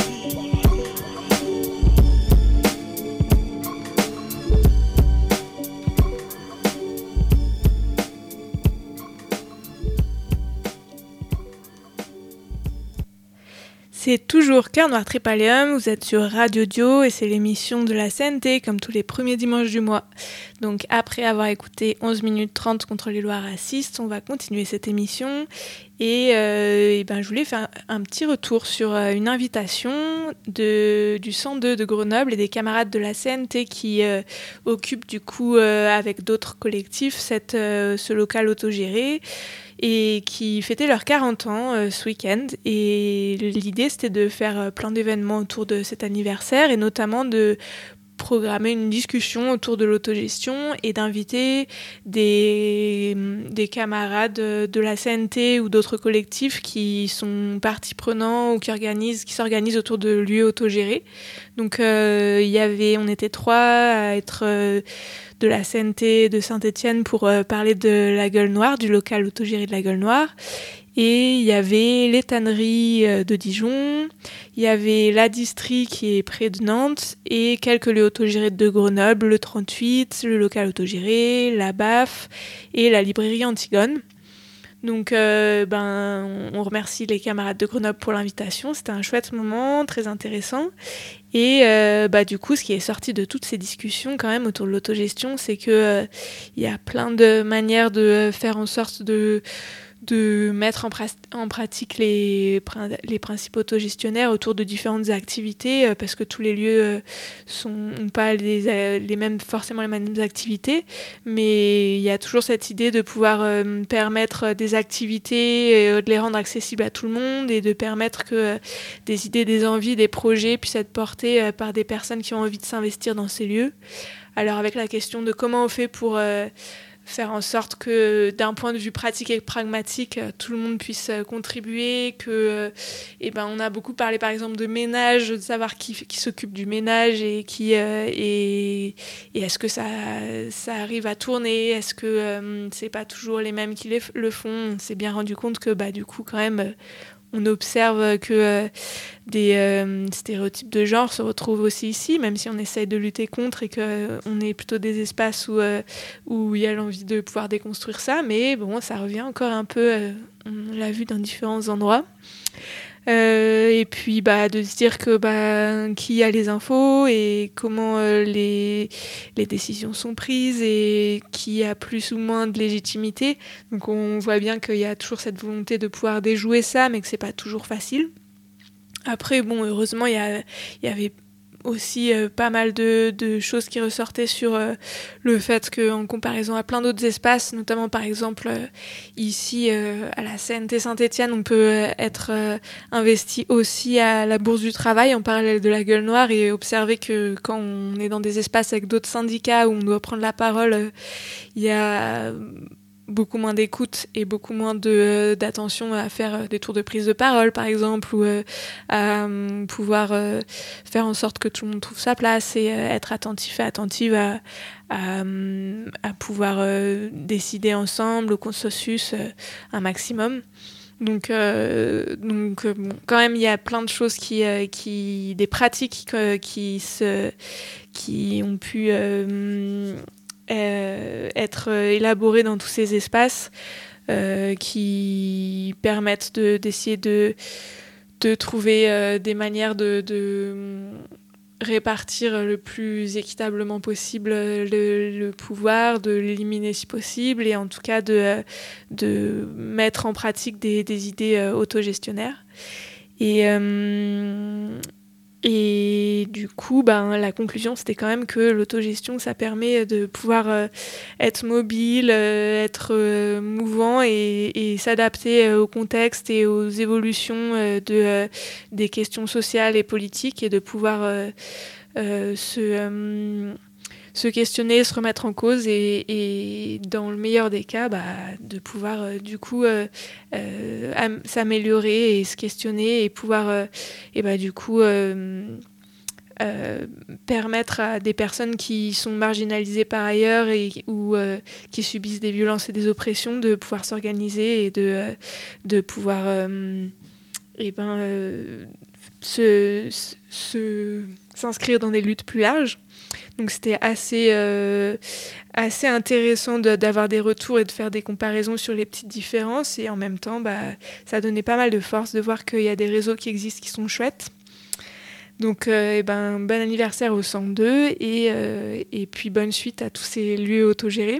C'est toujours Cœur Noir Tripalium, vous êtes sur Radio Dio et c'est l'émission de la C N T comme tous les premiers dimanches du mois. Donc après avoir écouté onze minutes trente contre les lois racistes, on va continuer cette émission et, euh, et ben, je voulais faire un petit retour sur euh, une invitation de, du cent deux de Grenoble et des camarades de la C N T qui euh, occupent du coup euh, avec d'autres collectifs cette, euh, ce local autogéré et qui fêtaient leurs quarante ans euh, ce week-end. Et l'idée, c'était de faire euh, plein d'événements autour de cet anniversaire et notamment de programmer une discussion autour de l'autogestion et d'inviter des, des camarades de la C N T ou d'autres collectifs qui sont partie prenante ou qui organisent, qui s'organisent autour de lieux autogérés. Donc euh, il y avait, on était trois à être euh, de la C N T de Saint-Étienne pour euh, parler de la Gueule Noire, du local autogéré de la Gueule Noire. Et il y avait les tanneries de Dijon, il y avait la Distrie qui est près de Nantes et quelques lieux autogérés de Grenoble, le trente-huit, le local autogéré, la B A F et la librairie Antigone. Donc, euh, ben, on remercie les camarades de Grenoble pour l'invitation. C'était un chouette moment, très intéressant. Et euh, bah, du coup, ce qui est sorti de toutes ces discussions quand même autour de l'autogestion, c'est qu'il euh, y a plein de manières de faire en sorte de... de mettre en, pra- en pratique les, les principes autogestionnaires autour de différentes activités, euh, parce que tous les lieux euh, sont pas les, euh, les mêmes, forcément les mêmes activités, mais il y a toujours cette idée de pouvoir euh, permettre des activités, euh, de les rendre accessibles à tout le monde et de permettre que euh, des idées, des envies, des projets puissent être portés euh, par des personnes qui ont envie de s'investir dans ces lieux. Alors avec la question de comment on fait pour... Euh, faire en sorte que d'un point de vue pratique et pragmatique, tout le monde puisse contribuer, que euh, eh ben, on a beaucoup parlé par exemple de ménage, de savoir qui, qui s'occupe du ménage et, qui, euh, et, et est-ce que ça, ça arrive à tourner, est-ce que euh, c'est pas toujours les mêmes qui les, le font. On s'est bien rendu compte que bah, du coup quand même on observe que euh, des euh, stéréotypes de genre se retrouvent aussi ici, même si on essaye de lutter contre et qu'on euh, est plutôt des espaces où euh, où il y a l'envie de pouvoir déconstruire ça. Mais bon, ça revient encore un peu, euh, on l'a vu dans différents endroits. Euh, et puis bah, de se dire que bah, qui a les infos et comment euh, les, les décisions sont prises et qui a plus ou moins de légitimité. Donc on voit bien qu'il y a toujours cette volonté de pouvoir déjouer ça, mais que c'est pas toujours facile. Après, bon, heureusement, il y, a, il y avait aussi euh, pas mal de, de choses qui ressortaient sur euh, le fait qu'en comparaison à plein d'autres espaces, notamment par exemple euh, ici euh, à la C N T Saint-Étienne, on peut euh, être euh, investi aussi à la Bourse du Travail en parallèle de la Gueule Noire et observer que quand on est dans des espaces avec d'autres syndicats où on doit prendre la parole, euh, il y a beaucoup moins d'écoute et beaucoup moins de, d'attention à faire des tours de prise de parole, par exemple, ou euh, à euh, pouvoir euh, faire en sorte que tout le monde trouve sa place et euh, être attentif et attentive à, à, à pouvoir euh, décider ensemble, au consensus, euh, un maximum. Donc, euh, donc euh, bon, quand même, il y a plein de choses qui, euh, qui des pratiques euh, qui se, qui ont pu euh, Euh, être élaborés dans tous ces espaces euh, qui permettent de, d'essayer de, de trouver euh, des manières de, de répartir le plus équitablement possible le, le pouvoir, de l'éliminer si possible et en tout cas de, de mettre en pratique des, des idées euh, autogestionnaires. Et... Euh, Et du coup, ben, la conclusion, c'était quand même que l'autogestion, ça permet de pouvoir euh, être mobile, euh, être euh, mouvant et, et s'adapter euh, au contexte et aux évolutions euh, de, euh, des questions sociales et politiques et de pouvoir euh, euh, se... Euh, se questionner, se remettre en cause et, et dans le meilleur des cas, bah, de pouvoir euh, du coup euh, euh, am- s'améliorer et se questionner et pouvoir euh, et bah, du coup euh, euh, permettre à des personnes qui sont marginalisées par ailleurs et, ou euh, qui subissent des violences et des oppressions de pouvoir s'organiser et de, euh, de pouvoir euh, et ben, euh, se, se, s'inscrire dans des luttes plus larges. Donc c'était assez, euh, assez intéressant de, d'avoir des retours et de faire des comparaisons sur les petites différences. Et en même temps, bah, ça donnait pas mal de force de voir qu'il y a des réseaux qui existent qui sont chouettes. Donc euh, et ben, bon anniversaire au cent deux et, euh, et puis bonne suite à tous ces lieux autogérés.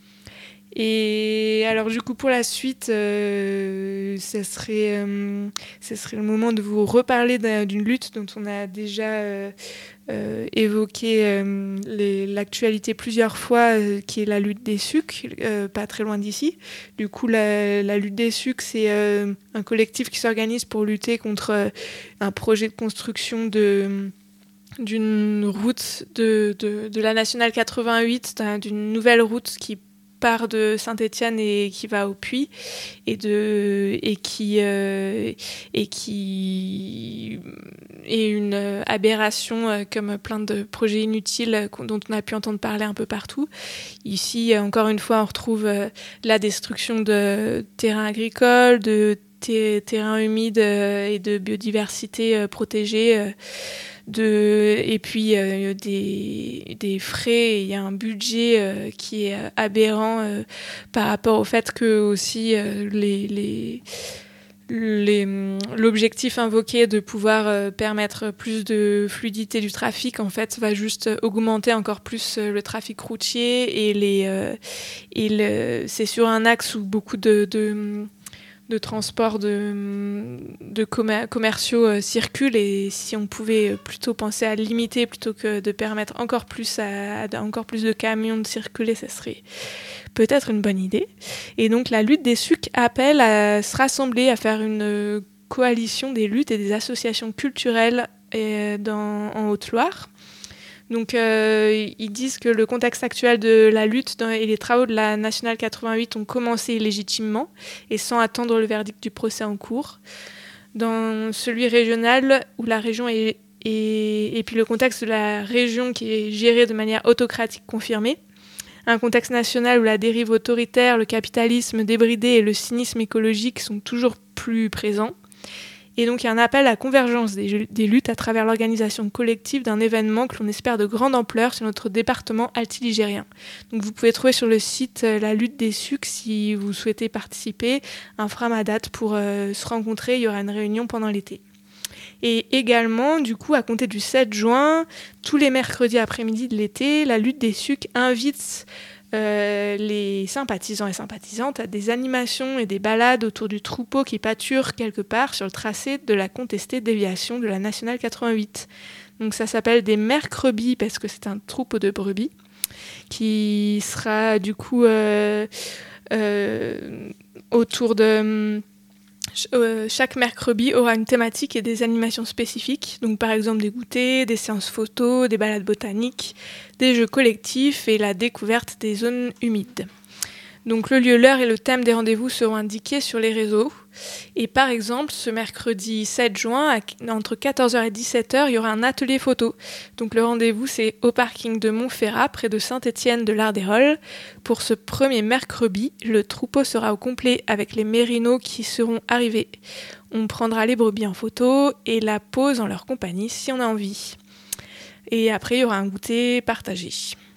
Et alors du coup pour la suite, euh, ça serait, euh, ça serait le moment de vous reparler d'une lutte dont on a déjà euh, euh, évoqué euh, les, l'actualité plusieurs fois, euh, qui est la lutte des S U C, euh, pas très loin d'ici. Du coup la, la lutte des S U C, c'est euh, un collectif qui s'organise pour lutter contre euh, un projet de construction de... d'une route de, de, de la Nationale quatre-vingt-huit, d'une nouvelle route qui part de Saint-Étienne et qui va au Puy et de et qui euh, et qui est une aberration euh, comme plein de projets inutiles dont on a pu entendre parler un peu partout. Ici, encore une fois, on retrouve euh, la destruction de terrains agricoles, de t- terrains humides euh, et de biodiversité euh, protégée. Euh, de, et puis euh, des, des frais. Il y a un budget euh, qui est aberrant euh, par rapport au fait que aussi euh, les, les, les, l'objectif invoqué de pouvoir euh, permettre plus de fluidité du trafic, en fait, va juste augmenter encore plus euh, le trafic routier. Et, les, euh, et le, c'est sur un axe où beaucoup de... de de transport de, de commer- commerciaux euh, circulent, et si on pouvait plutôt penser à limiter plutôt que de permettre encore plus à, à encore plus de camions de circuler, ça serait peut-être une bonne idée. Et donc la lutte des sucs appelle à se rassembler, à faire une coalition des luttes et des associations culturelles euh, dans, en Haute-Loire. Donc, euh, ils disent que le contexte actuel de la lutte dans, et les travaux de la Nationale quatre-vingt-huit ont commencé légitimement et sans attendre le verdict du procès en cours. Dans celui régional, où la région est, est, et puis le contexte de la région qui est gérée de manière autocratique confirmée, un contexte national où la dérive autoritaire, le capitalisme débridé et le cynisme écologique sont toujours plus présents. Et donc, il y a un appel à la convergence des, des luttes à travers l'organisation collective d'un événement que l'on espère de grande ampleur sur notre département altiligérien. Donc, vous pouvez trouver sur le site euh, la lutte des sucs si vous souhaitez participer. Un framadat pour euh, se rencontrer. Il y aura une réunion pendant l'été. Et également, du coup, à compter du sept juin, tous les mercredis après-midi de l'été, la lutte des sucs invite Euh, les sympathisants et sympathisantes à des animations et des balades autour du troupeau qui pâture quelque part sur le tracé de la contestée déviation de la Nationale quatre-vingt-huit. Donc ça s'appelle des mercrebis parce que c'est un troupeau de brebis qui sera du coup euh, euh, autour de... Euh, chaque mercredi aura une thématique et des animations spécifiques, donc par exemple des goûters, des séances photos, des balades botaniques, des jeux collectifs et la découverte des zones humides. Donc le lieu, l'heure et le thème des rendez-vous seront indiqués sur les réseaux. Et par exemple, ce mercredi sept juin, à, entre quatorze heures et dix-sept heures, il y aura un atelier photo. Donc le rendez-vous, c'est au parking de Montferrat, près de Saint-Étienne de l'Ardérol. Pour ce premier mercredi, le troupeau sera au complet avec les mérinos qui seront arrivés. On prendra les brebis en photo et la pause en leur compagnie si on a envie. Et après, il y aura un goûter partagé.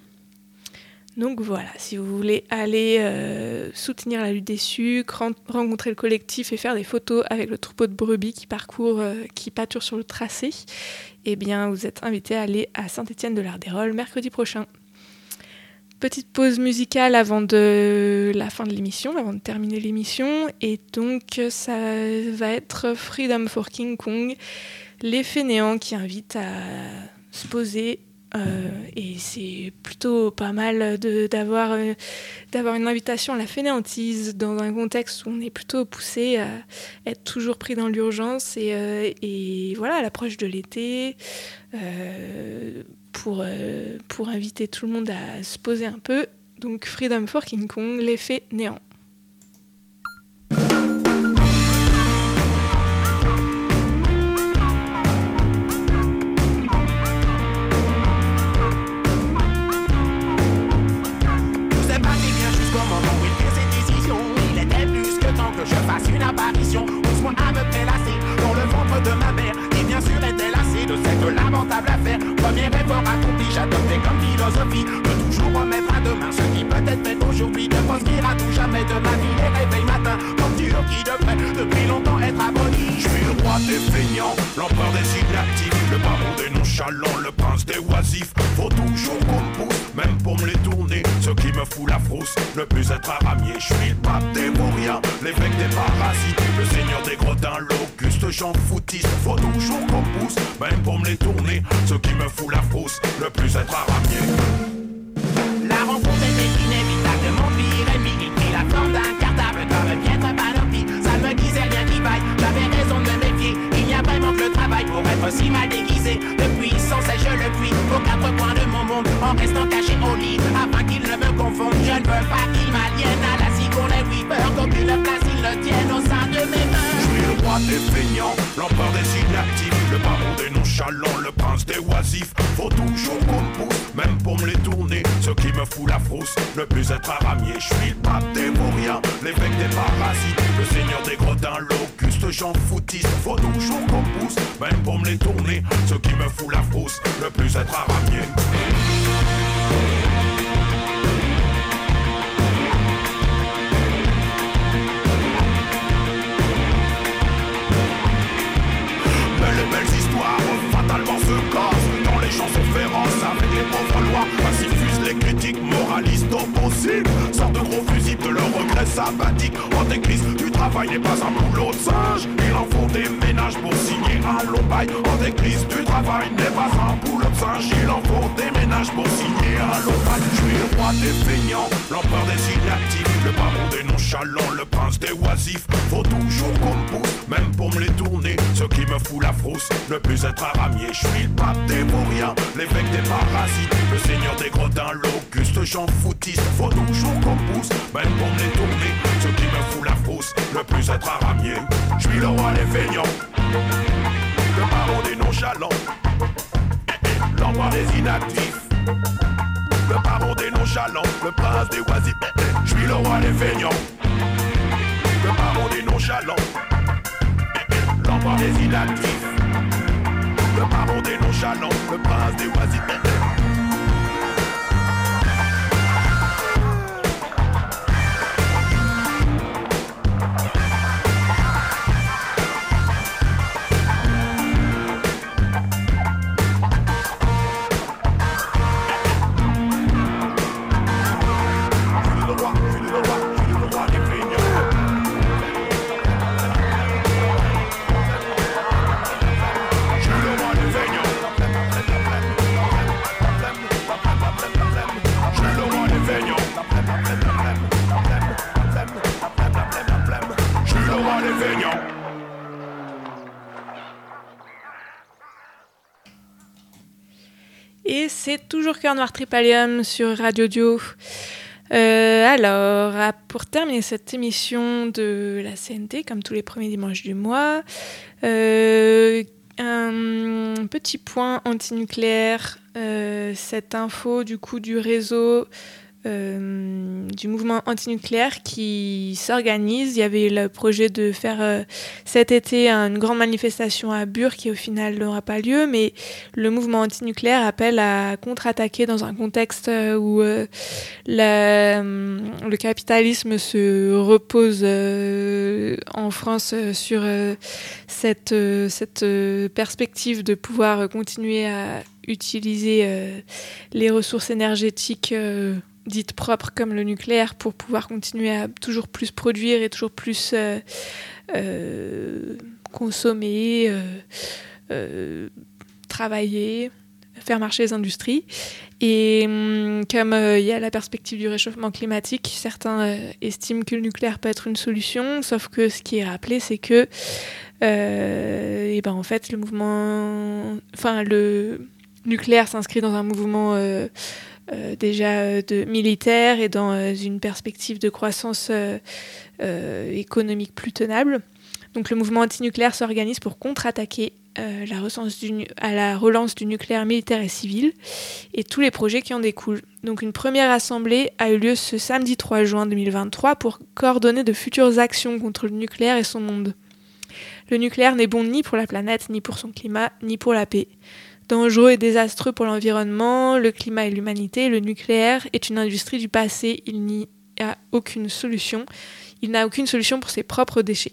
Donc voilà, si vous voulez aller euh, soutenir la lutte des sucs, ren- rencontrer le collectif et faire des photos avec le troupeau de brebis qui parcourt, euh, qui pâture sur le tracé, eh bien vous êtes invité à aller à Saint-Étienne de l'Ardérol mercredi prochain. Petite pause musicale avant de la fin de l'émission, avant de terminer l'émission, et donc ça va être Freedom for King Kong, les fainéants qui invitent à se poser. Euh, et c'est plutôt pas mal de, d'avoir, euh, d'avoir une invitation à la fainéantise dans un contexte où on est plutôt poussé à être toujours pris dans l'urgence et, euh, et voilà, à l'approche de l'été, euh, pour, euh, pour inviter tout le monde à se poser un peu. Donc Freedom for King Kong, l'effet néant. Je fasse une apparition, pousse-moi à me prélasser dans le ventre de ma mère, qui bien sûr était lassée de cette lamentable affaire. Premier effort accompli, j'adoptais comme philosophie de toujours remettre à demain ce qui peut-être fait aujourd'hui, de proscrire à tout jamais de ma vie les réveils matins, torture qui devrait depuis longtemps être abolie. Je suis le roi des feignants, l'empereur des inactifs, le baron des nonchalants, le prince des oisifs. Faut toujours qu'on me pousse, même pour me les tourner, ce qui me fout la frousse, ne plus être un ramier. Je suis le pape des vauriens, l'évêque des parasites, le seigneur des gredins, l'auguste Jean foutiste. Faut toujours qu'on me pousse, même pour me les tourner, ce qui me fout la frousse, ne plus être un ramier. La rencontre était inévitable de mon pire ennemi. Il prit la forme d'un cartable comme une piètre panoplie. Ça me disait rien qui vaille, j'avais raison de me méfier. Il y a vraiment que le travail pour être si mal déguisé. Depuis sans cesse je le puis aux quatre coins de mon monde, en restant caché au lit, afin qu'il ne me confonde. Je ne veux pas qu'il m'aliène à la Sigourney Weaver, qu'aucune place il ne tienne au sein de mes mains. Je suis le roi des feignants, l'empereur des inactifs, le baron des nonchalants, le prince des oisifs. Faut toujours qu'on me pousse, même pour me les tourner, ce qui me fout la frousse, ne plus être un ramier. Je suis le pape des vauriens, l'évêque des parasites, le seigneur des gredins, l'auguste locustes, j'en foutiste. Faut toujours qu'on pousse, même pour me les tourner. Ce qui me fout la frousse, le plus être araignée. Mais les belles histoires fatalement se cassent quand les gens sont féroces avec les pauvres lois. Ainsi fusent les critiques moralistes possibles. Sortent de gros fusibles de leurs regrets sabbatiques. Antéchrist du travail n'est pas un boulot de singe. Il en faut des ménages pour signer un long bail. Antéchrist du travail n'est pas un boulot de singe. Il en faut des ménages pour signer un long bail. Je suis le roi des feignants, l'empereur des inactifs, le baron des nonchalants, le prince des oisifs. Faut toujours qu'on me pousse, même pour me les tourner. Ce qui me fout la frousse, ne plus être aramier. Je suis le pape des vauriens, l'évêque des parasites, le seigneur des gredins, l'auguste j'en foutiste. Faut toujours qu'on me pousse, même pour me les tourner. Ce qui me fout la frousse, ne plus être aramier. Je suis le roi des feignants, le baron des nonchalants, l'empereur des inactifs, le baron des nonchalants, le prince des oisifs. Je suis le roi des feignants, le baron des nonchalants, l'empereur des inactifs, le baron des nonchalants, le prince des oisifs. Et c'est toujours Cœur Noir Tripalium sur Radio Dio. Euh, alors, pour terminer cette émission de la C N T, comme tous les premiers dimanches du mois, euh, un petit point antinucléaire. Euh, cette info du coup du réseau euh, du mouvement antinucléaire qui s'organise. Il y avait le projet de faire euh, cet été une grande manifestation à Bure qui au final n'aura pas lieu, mais le mouvement antinucléaire appelle à contre-attaquer dans un contexte où euh, la, le capitalisme se repose euh, en France euh, sur euh, cette, euh, cette euh, perspective de pouvoir continuer à utiliser euh, les ressources énergétiques euh, dites propres comme le nucléaire pour pouvoir continuer à toujours plus produire et toujours plus euh, euh, consommer, euh, euh, travailler, faire marcher les industries. Et hum, comme il euh, y a la perspective du réchauffement climatique, certains euh, estiment que le nucléaire peut être une solution, sauf que ce qui est rappelé, c'est que euh, et ben, en fait, le mouvement... Enfin, le nucléaire s'inscrit dans un mouvement euh, euh, déjà de militaire et dans euh, une perspective de croissance euh, euh, économique plus tenable. Donc le mouvement antinucléaire s'organise pour contre-attaquer euh, la relance du, à la relance du nucléaire militaire et civil et tous les projets qui en découlent. Donc une première assemblée a eu lieu ce samedi trois juin deux mille vingt-trois pour coordonner de futures actions contre le nucléaire et son monde. Le nucléaire n'est bon ni pour la planète, ni pour son climat, ni pour la paix. Dangereux et désastreux pour l'environnement, le climat et l'humanité, le nucléaire est une industrie du passé. Il n'y a aucune solution. Il n'a aucune solution pour ses propres déchets.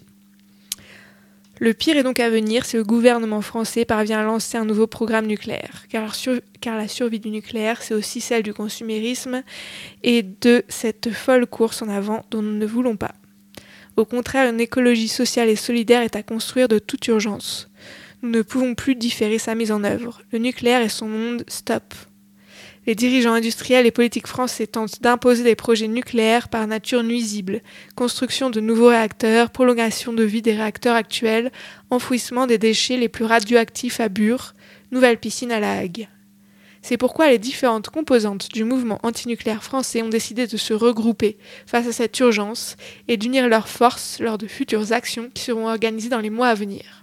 Le pire est donc à venir si le gouvernement français parvient à lancer un nouveau programme nucléaire, car, sur, car la survie du nucléaire, c'est aussi celle du consumérisme et de cette folle course en avant dont nous ne voulons pas. Au contraire, une écologie sociale et solidaire est à construire de toute urgence. Nous ne pouvons plus différer sa mise en œuvre. Le nucléaire et son monde, stop. Les dirigeants industriels et politiques français tentent d'imposer des projets nucléaires par nature nuisibles. Construction de nouveaux réacteurs, prolongation de vie des réacteurs actuels, enfouissement des déchets les plus radioactifs à Bure, nouvelle piscine à La Hague. C'est pourquoi les différentes composantes du mouvement antinucléaire français ont décidé de se regrouper face à cette urgence et d'unir leurs forces lors de futures actions qui seront organisées dans les mois à venir.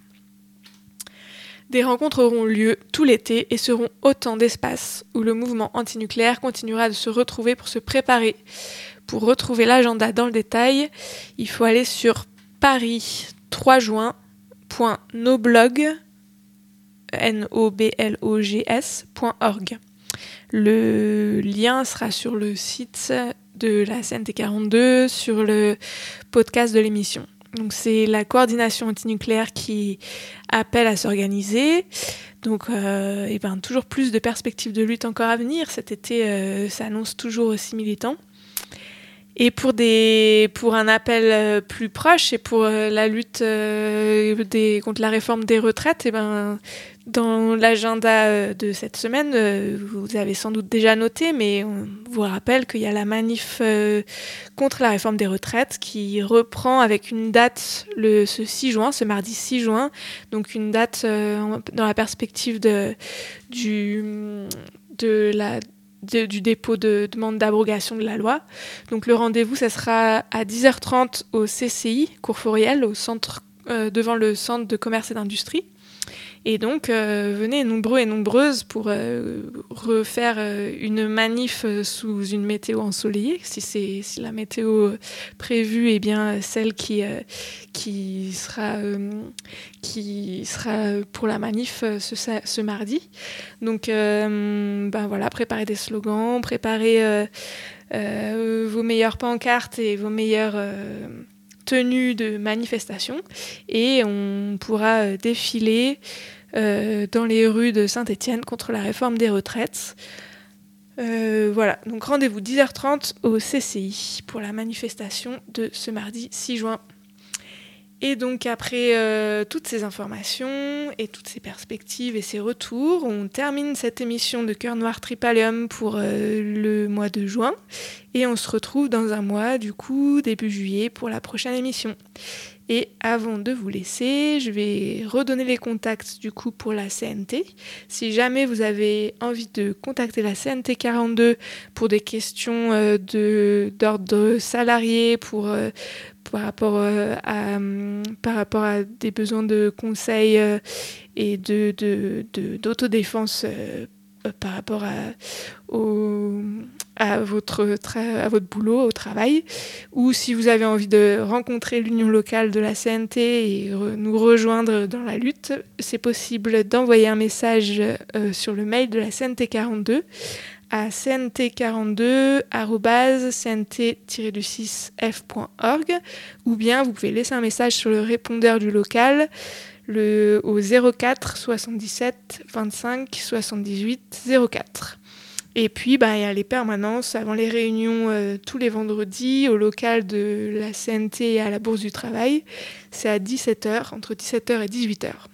Des rencontres auront lieu tout l'été et seront autant d'espaces où le mouvement antinucléaire continuera de se retrouver pour se préparer. Pour retrouver l'agenda dans le détail, il faut aller sur Paris, trois juin, point noblog, N O B L O G S point org. Le lien sera sur le site de la C N T quarante-deux, sur le podcast de l'émission. Donc c'est la coordination antinucléaire qui appelle à s'organiser. Donc euh, et ben, toujours plus de perspectives de lutte encore à venir. Cet été, euh, ça annonce toujours aussi militant. Et pour, des, pour un appel plus proche et pour la lutte euh, des, contre la réforme des retraites, et ben, dans l'agenda de cette semaine, euh, vous avez sans doute déjà noté, mais on vous rappelle qu'il y a la manif euh, contre la réforme des retraites qui reprend avec une date le, ce six juin, ce mardi six juin, donc une date euh, dans la perspective de, du, de la... De, du dépôt de demande d'abrogation de la loi. Donc le rendez-vous, ça sera à dix heures trente au C C I, Cours Fauriel, au centre, euh, devant le centre de commerce et d'industrie. Et donc, euh, venez nombreux et nombreuses pour euh, refaire euh, une manif euh, sous une météo ensoleillée, si, c'est, si la météo prévue est bien celle qui, euh, qui, sera, euh, qui sera pour la manif euh, ce, ce mardi. Donc, euh, ben voilà, préparez des slogans, préparez euh, euh, vos meilleures pancartes et vos meilleures... Euh, tenue de manifestation et on pourra euh, défiler euh, dans les rues de Saint-Étienne contre la réforme des retraites. Euh, voilà, donc rendez-vous dix heures trente au C C I pour la manifestation de ce mardi six juin. Et donc après euh, toutes ces informations et toutes ces perspectives et ces retours, on termine cette émission de Cœur Noir Tripalium pour euh, le mois de juin. Et on se retrouve dans un mois, du coup, début juillet, pour la prochaine émission. Et avant de vous laisser, je vais redonner les contacts du coup pour la C N T. Si jamais vous avez envie de contacter la C N T quarante-deux pour des questions euh, de, d'ordre salarié, pour... Euh, par rapport, euh, à, par rapport à des besoins de conseils euh, et de, de, de, d'autodéfense euh, par rapport à, au, à, votre tra- à votre boulot, au travail, ou si vous avez envie de rencontrer l'union locale de la C N T et re- nous rejoindre dans la lutte, c'est possible d'envoyer un message euh, sur le mail de la C N T quarante-deux à c n t quarante-deux arobase c n t tiret six f point org ou bien vous pouvez laisser un message sur le répondeur du local le, au zéro quatre soixante-dix-sept vingt-cinq soixante-dix-huit zéro quatre. Et puis, bah, il y a les permanences avant les réunions euh, tous les vendredis au local de la C N T et à la Bourse du Travail. C'est à dix-sept heures, entre dix-sept heures et dix-huit heures.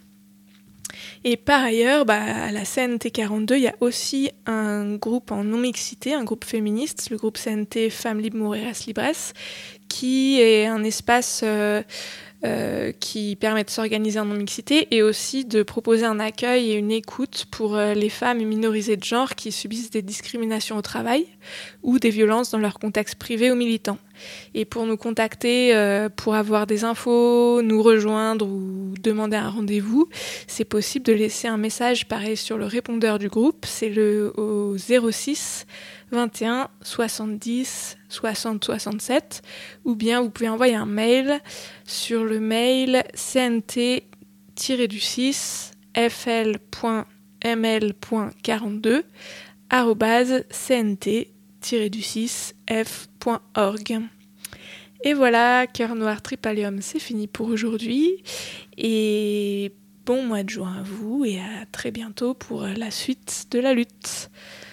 Et par ailleurs, bah, à la C N T quarante-deux, il y a aussi un groupe en non-mixité, un groupe féministe, le groupe C N T Femmes Libres Mujeres Libres, qui est un espace euh, euh, qui permet de s'organiser en non-mixité et aussi de proposer un accueil et une écoute pour euh, les femmes minorisées de genre qui subissent des discriminations au travail ou des violences dans leur contexte privé ou militant. Et pour nous contacter, euh, pour avoir des infos, nous rejoindre ou demander un rendez-vous, c'est possible de laisser un message pareil sur le répondeur du groupe, c'est le au zéro six vingt et un soixante-dix soixante soixante-sept, ou bien vous pouvez envoyer un mail sur le mail c n t tiret six f l point m l point quarante-deux arobase c n t tiret six f point org. Et voilà, Cœur Noir Tripalium, c'est fini pour aujourd'hui. Et bon mois de juin à vous et à très bientôt pour la suite de la lutte.